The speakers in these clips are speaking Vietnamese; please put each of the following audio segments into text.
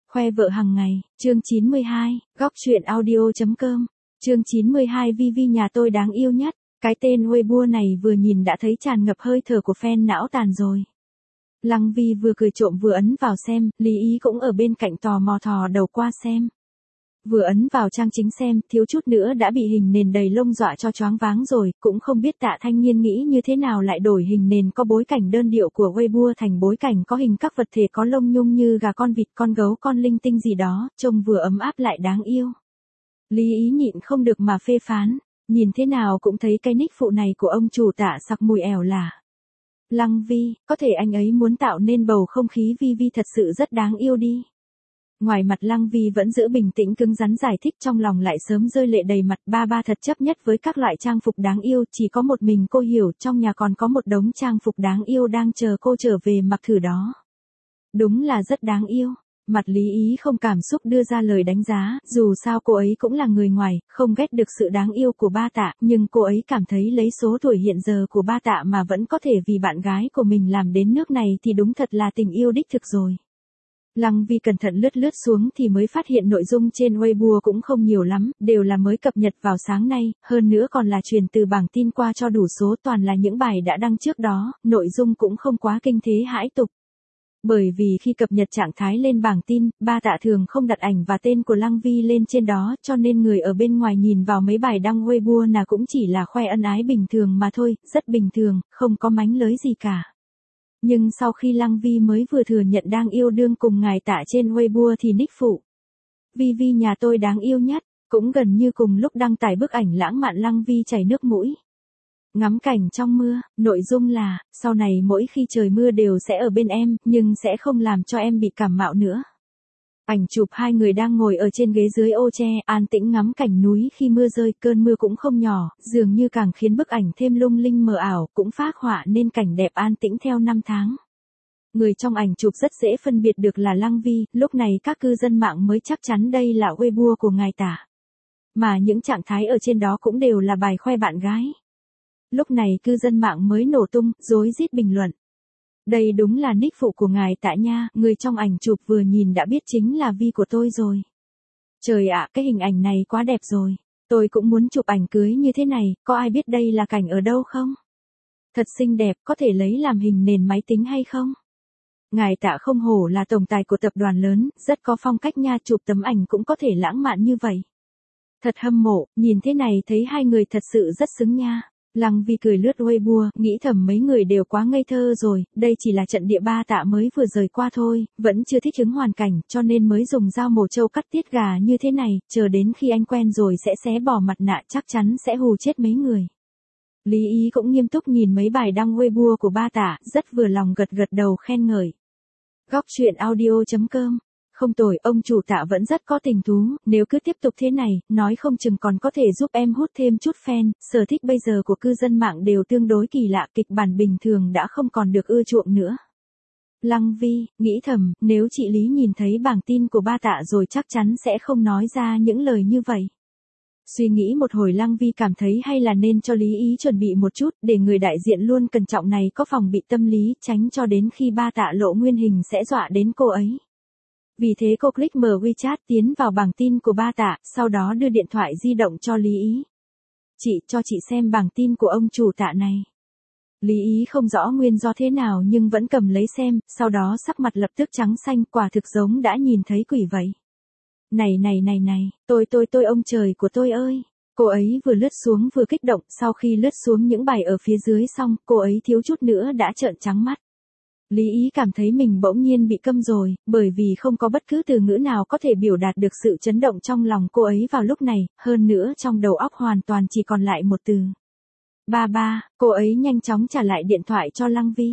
Khoe vợ hàng ngày, chương 92, góc truyện audio.com, chương 92 Vivi nhà tôi đáng yêu nhất. Cái tên Weibo này vừa nhìn đã thấy tràn ngập hơi thở của fan não tàn rồi. Lăng Vi vừa cười trộm vừa ấn vào xem, Lý Ý cũng ở bên cạnh tò mò thò đầu qua xem. Vừa ấn vào trang chính xem, thiếu chút nữa đã bị hình nền đầy lông dọa cho choáng váng rồi, cũng không biết Tạ Thanh Nhiên nghĩ như thế nào lại đổi hình nền có bối cảnh đơn điệu của Weibo thành bối cảnh có hình các vật thể có lông nhung như gà con vịt con gấu con linh tinh gì đó, trông vừa ấm áp lại đáng yêu. Lý Ý nhịn không được mà phê phán, nhìn thế nào cũng thấy cái nick phụ này của ông chủ Tạ sặc mùi ẻo lả. Lăng Vi, có thể anh ấy muốn tạo nên bầu không khí Vi thật sự rất đáng yêu đi. Ngoài mặt Lăng Vi vẫn giữ bình tĩnh cứng rắn giải thích, trong lòng lại sớm rơi lệ đầy mặt. Ba thật chấp nhất với các loại trang phục đáng yêu, chỉ có một mình cô hiểu trong nhà còn có một đống trang phục đáng yêu đang chờ cô trở về mặc thử đó. Đúng là rất đáng yêu. Mặt Lý Ý không cảm xúc đưa ra lời đánh giá, dù sao cô ấy cũng là người ngoài, không ghét được sự đáng yêu của ba Tạ, nhưng cô ấy cảm thấy lấy số tuổi hiện giờ của ba Tạ mà vẫn có thể vì bạn gái của mình làm đến nước này thì đúng thật là tình yêu đích thực rồi. Lăng Vi cẩn thận lướt xuống thì mới phát hiện nội dung trên Weibo cũng không nhiều lắm, đều là mới cập nhật vào sáng nay, hơn nữa còn là truyền từ bảng tin qua cho đủ số, toàn là những bài đã đăng trước đó, nội dung cũng không quá kinh thế hãi tục. Bởi vì khi cập nhật trạng thái lên bảng tin, ba Tạ thường không đặt ảnh và tên của Lăng Vi lên trên đó, cho nên người ở bên ngoài nhìn vào mấy bài đăng Weibo là cũng chỉ là khoe ân ái bình thường mà thôi, rất bình thường, không có mánh lới gì cả. Nhưng sau khi Lăng Vi mới vừa thừa nhận đang yêu đương cùng ngài Tạ trên Weibo thì nick phụ Vivi nhà tôi đáng yêu nhất, cũng gần như cùng lúc đăng tải bức ảnh lãng mạn Lăng Vi chảy nước mũi. Ngắm cảnh trong mưa, nội dung là, sau này mỗi khi trời mưa đều sẽ ở bên em, nhưng sẽ không làm cho em bị cảm mạo nữa. Ảnh chụp hai người đang ngồi ở trên ghế dưới ô tre, an tĩnh ngắm cảnh núi khi mưa rơi, cơn mưa cũng không nhỏ, dường như càng khiến bức ảnh thêm lung linh mờ ảo, cũng phác họa nên cảnh đẹp an tĩnh theo năm tháng. Người trong ảnh chụp rất dễ phân biệt được là Lăng Vi, lúc này các cư dân mạng mới chắc chắn đây là Weibo của ngài Tạ. Mà những trạng thái ở trên đó cũng đều là bài khoe bạn gái. Lúc này cư dân mạng mới nổ tung, rối rít bình luận. Đây đúng là nick phụ của ngài Tạ nha, người trong ảnh chụp vừa nhìn đã biết chính là Vi của tôi rồi. Trời ạ, cái hình ảnh này quá đẹp rồi. Tôi cũng muốn chụp ảnh cưới như thế này, có ai biết đây là cảnh ở đâu không? Thật xinh đẹp, có thể lấy làm hình nền máy tính hay không? Ngài Tạ không hổ là tổng tài của tập đoàn lớn, rất có phong cách nha, chụp tấm ảnh cũng có thể lãng mạn như vậy. Thật hâm mộ, nhìn thế này thấy hai người thật sự rất xứng nha. Lăng Vi cười lướt Weibo, nghĩ thầm mấy người đều quá ngây thơ rồi, đây chỉ là trận địa ba Tạ mới vừa rời qua thôi, vẫn chưa thích ứng hoàn cảnh, cho nên mới dùng dao mổ trâu cắt tiết gà như thế này, chờ đến khi anh quen rồi sẽ xé bỏ mặt nạ, chắc chắn sẽ hù chết mấy người. Lý Ý cũng nghiêm túc nhìn mấy bài đăng Weibo của ba Tạ, rất vừa lòng gật đầu khen ngợi. Góc truyện audio.com. Không tồi, ông chủ Tạ vẫn rất có tình thú, nếu cứ tiếp tục thế này, nói không chừng còn có thể giúp em hút thêm chút fan, sở thích bây giờ của cư dân mạng đều tương đối kỳ lạ, kịch bản bình thường đã không còn được ưa chuộng nữa. Lăng Vi, nghĩ thầm, nếu chị Lý nhìn thấy bảng tin của ba Tạ rồi chắc chắn sẽ không nói ra những lời như vậy. Suy nghĩ một hồi Lăng Vi cảm thấy hay là nên cho Lý Ý chuẩn bị một chút, để người đại diện luôn cẩn trọng này có phòng bị tâm lý, tránh cho đến khi ba Tạ lộ nguyên hình sẽ dọa đến cô ấy. Vì thế cô click mở WeChat tiến vào bảng tin của ba Tạ, sau đó đưa điện thoại di động cho Lý Ý. Chị, cho chị xem bảng tin của ông chủ Tạ này. Lý Ý không rõ nguyên do thế nào nhưng vẫn cầm lấy xem, sau đó sắc mặt lập tức trắng xanh, quả thực giống đã nhìn thấy quỷ vậy. Này, tôi ông trời của tôi ơi. Cô ấy vừa lướt xuống vừa kích động, sau khi lướt xuống những bài ở phía dưới xong, cô ấy thiếu chút nữa đã trợn trắng mắt. Lý Ý cảm thấy mình bỗng nhiên bị câm rồi, bởi vì không có bất cứ từ ngữ nào có thể biểu đạt được sự chấn động trong lòng cô ấy vào lúc này, hơn nữa trong đầu óc hoàn toàn chỉ còn lại một từ. Ba, cô ấy nhanh chóng trả lại điện thoại cho Lăng Vi.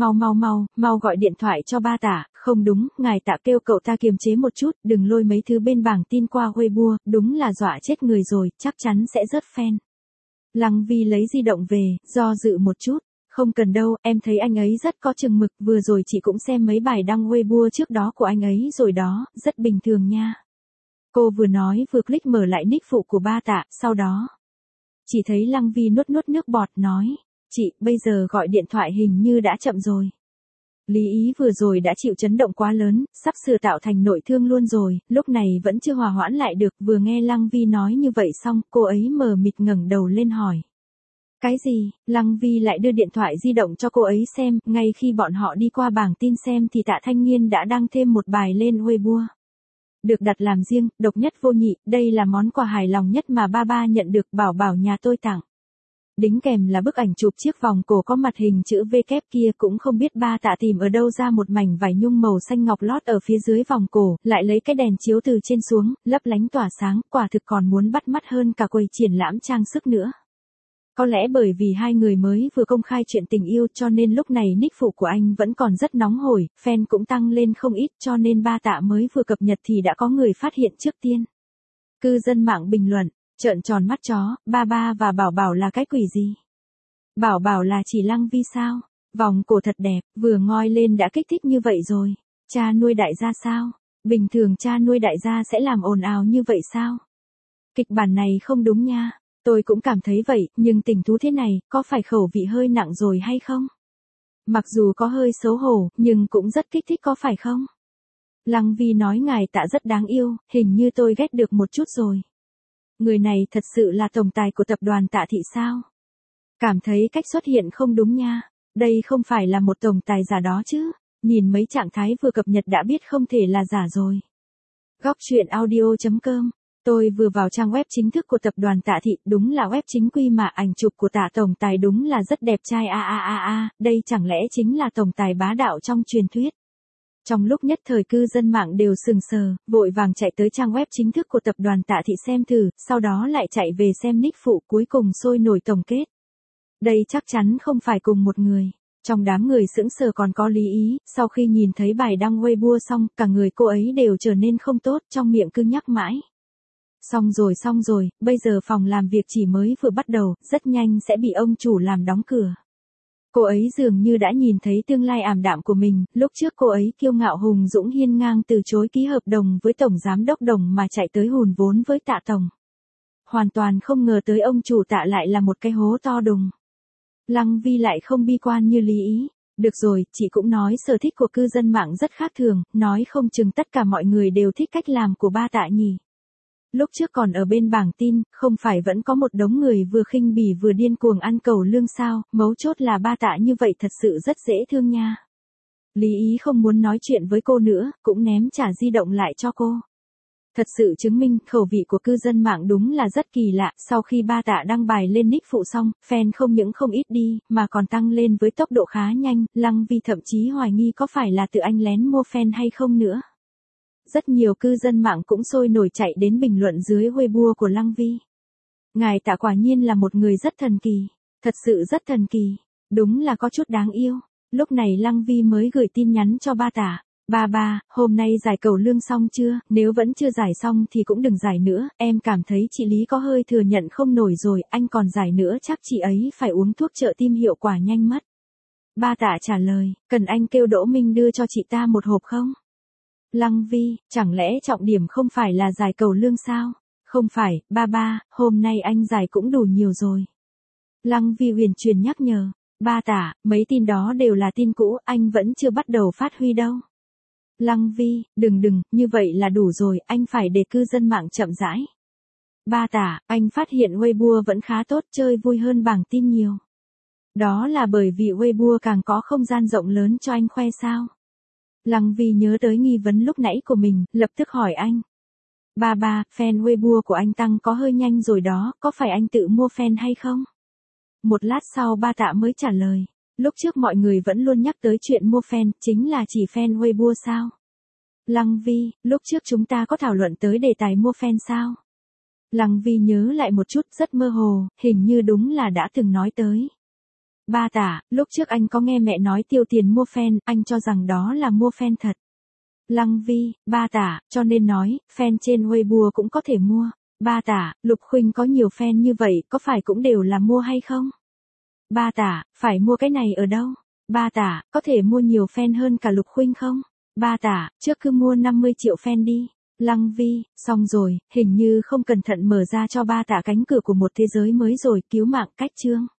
Mau gọi điện thoại cho ba Tạ, không đúng, ngài Tạ kêu cậu ta kiềm chế một chút, đừng lôi mấy thứ bên bảng tin qua Weibo, đúng là dọa chết người rồi, chắc chắn sẽ rớt fan. Lăng Vi lấy di động về, do dự một chút. Không cần đâu, em thấy anh ấy rất có chừng mực, vừa rồi chị cũng xem mấy bài đăng Weibo trước đó của anh ấy rồi đó, rất bình thường nha. Cô vừa nói vừa click mở lại nick phụ của ba Tạ, sau đó. Chỉ thấy Lăng Vi nuốt nước bọt nói, chị, bây giờ gọi điện thoại hình như đã chậm rồi. Lý Ý vừa rồi đã chịu chấn động quá lớn, sắp sửa tạo thành nội thương luôn rồi, lúc này vẫn chưa hòa hoãn lại được, vừa nghe Lăng Vi nói như vậy xong, cô ấy mờ mịt ngẩng đầu lên hỏi. Cái gì? Lăng Vi lại đưa điện thoại di động cho cô ấy xem, ngay khi bọn họ đi qua bảng tin xem thì Tạ Thanh Nghiên đã đăng thêm một bài lên Weibo. Được đặt làm riêng, độc nhất vô nhị, đây là món quà hài lòng nhất mà ba nhận được, bảo bảo nhà tôi tặng. Đính kèm là bức ảnh chụp chiếc vòng cổ có mặt hình chữ V kép kia, cũng không biết ba Tạ tìm ở đâu ra một mảnh vải nhung màu xanh ngọc lót ở phía dưới vòng cổ, lại lấy cái đèn chiếu từ trên xuống, lấp lánh tỏa sáng, quả thực còn muốn bắt mắt hơn cả quầy triển lãm trang sức nữa. Có lẽ bởi vì hai người mới vừa công khai chuyện tình yêu cho nên lúc này nick phụ của anh vẫn còn rất nóng hổi, fan cũng tăng lên không ít cho nên ba Tạ mới vừa cập nhật thì đã có người phát hiện trước tiên. Cư dân mạng bình luận, trợn tròn mắt chó, ba và bảo bảo là cái quỷ gì? Bảo bảo là chỉ Lăng Vi sao? Vòng cổ thật đẹp, vừa ngoi lên đã kích thích như vậy rồi. Cha nuôi đại gia sao? Bình thường cha nuôi đại gia sẽ làm ồn ào như vậy sao? Kịch bản này không đúng nha. Tôi cũng cảm thấy vậy, nhưng tình thú thế này, có phải khẩu vị hơi nặng rồi hay không? Mặc dù có hơi xấu hổ, nhưng cũng rất kích thích có phải không? Lăng Vi nói ngài Tạ rất đáng yêu, hình như tôi ghét được một chút rồi. Người này thật sự là tổng tài của tập đoàn Tạ Thị sao? Cảm thấy cách xuất hiện không đúng nha. Đây không phải là một tổng tài giả đó chứ. Nhìn mấy trạng thái vừa cập nhật đã biết không thể là giả rồi. Góc truyện audio.com. Tôi vừa vào trang web chính thức của tập đoàn Tạ Thị, đúng là web chính quy mà, ảnh chụp của Tạ tổng tài đúng là rất đẹp trai đây chẳng lẽ chính là tổng tài bá đạo trong truyền thuyết. Trong lúc nhất thời cư dân mạng đều sừng sờ, vội vàng chạy tới trang web chính thức của tập đoàn Tạ Thị xem thử, sau đó lại chạy về xem nick phụ, cuối cùng sôi nổi tổng kết. Đây chắc chắn không phải cùng một người. Trong đám người sững sờ còn có Lý Ý, sau khi nhìn thấy bài đăng Weibo xong, cả người cô ấy đều trở nên không tốt, trong miệng cứ nhắc mãi. Xong rồi, bây giờ phòng làm việc chỉ mới vừa bắt đầu, rất nhanh sẽ bị ông chủ làm đóng cửa. Cô ấy dường như đã nhìn thấy tương lai ảm đạm của mình, lúc trước cô ấy kiêu ngạo hùng dũng hiên ngang từ chối ký hợp đồng với tổng giám đốc Đồng mà chạy tới hùn vốn với Tạ tổng. Hoàn toàn không ngờ tới ông chủ Tạ lại là một cái hố to đùng. Lăng Vi lại không bi quan như Lý Ý. Được rồi, chị cũng nói sở thích của cư dân mạng rất khác thường, nói không chừng tất cả mọi người đều thích cách làm của ba Tạ nhỉ. Lúc trước còn ở bên bảng tin, không phải vẫn có một đống người vừa khinh bỉ vừa điên cuồng ăn cầu lương sao, mấu chốt là ba Tạ như vậy thật sự rất dễ thương nha. Lý Ý không muốn nói chuyện với cô nữa, cũng ném trả di động lại cho cô. Thật sự chứng minh khẩu vị của cư dân mạng đúng là rất kỳ lạ, sau khi ba Tạ đăng bài lên nick phụ xong, fan không những không ít đi, mà còn tăng lên với tốc độ khá nhanh, Lăng Vi thậm chí hoài nghi có phải là tự anh lén mua fan hay không nữa. Rất nhiều cư dân mạng cũng sôi nổi chạy đến bình luận dưới Weibo của Lăng Vi. Ngài Tạ quả nhiên là một người rất thần kỳ, thật sự rất thần kỳ, đúng là có chút đáng yêu. Lúc này Lăng Vi mới gửi tin nhắn cho ba Tạ. Ba, hôm nay giải cầu lương xong chưa, nếu vẫn chưa giải xong thì cũng đừng giải nữa, em cảm thấy chị Lý có hơi thừa nhận không nổi rồi, anh còn giải nữa chắc chị ấy phải uống thuốc trợ tim hiệu quả nhanh mất. Ba Tạ trả lời, cần anh kêu Đỗ Minh đưa cho chị ta một hộp không? Lăng Vi, chẳng lẽ trọng điểm không phải là giải cầu lương sao? Không phải, ba, hôm nay anh giải cũng đủ nhiều rồi. Lăng Vi huyền truyền nhắc nhở, ba Tạ, mấy tin đó đều là tin cũ, anh vẫn chưa bắt đầu phát huy đâu. Lăng Vi, đừng, như vậy là đủ rồi, anh phải để cư dân mạng chậm rãi. Ba Tạ, anh phát hiện Weibo vẫn khá tốt, chơi vui hơn bảng tin nhiều. Đó là bởi vì Weibo càng có không gian rộng lớn cho anh khoe sao? Lăng Vi nhớ tới nghi vấn lúc nãy của mình, lập tức hỏi anh. Ba, fan Weibo của anh tăng có hơi nhanh rồi đó, có phải anh tự mua fan hay không? Một lát sau ba Tạ mới trả lời. Lúc trước mọi người vẫn luôn nhắc tới chuyện mua fan, chính là chỉ fan Weibo sao? Lăng Vi, lúc trước chúng ta có thảo luận tới đề tài mua fan sao? Lăng Vi nhớ lại một chút rất mơ hồ, hình như đúng là đã từng nói tới. Ba Tạ, lúc trước anh có nghe mẹ nói tiêu tiền mua fan, anh cho rằng đó là mua fan thật. Lăng Vi, ba Tạ, cho nên nói, fan trên Weibo cũng có thể mua. Ba Tạ, Lục Khuynh có nhiều fan như vậy, có phải cũng đều là mua hay không? Ba Tạ, phải mua cái này ở đâu? Ba Tạ, có thể mua nhiều fan hơn cả Lục Khuynh không? Ba Tạ, trước cứ mua 50 triệu fan đi. Lăng Vi, xong rồi, hình như không cẩn thận mở ra cho ba Tạ cánh cửa của một thế giới mới rồi, cứu mạng cách chương.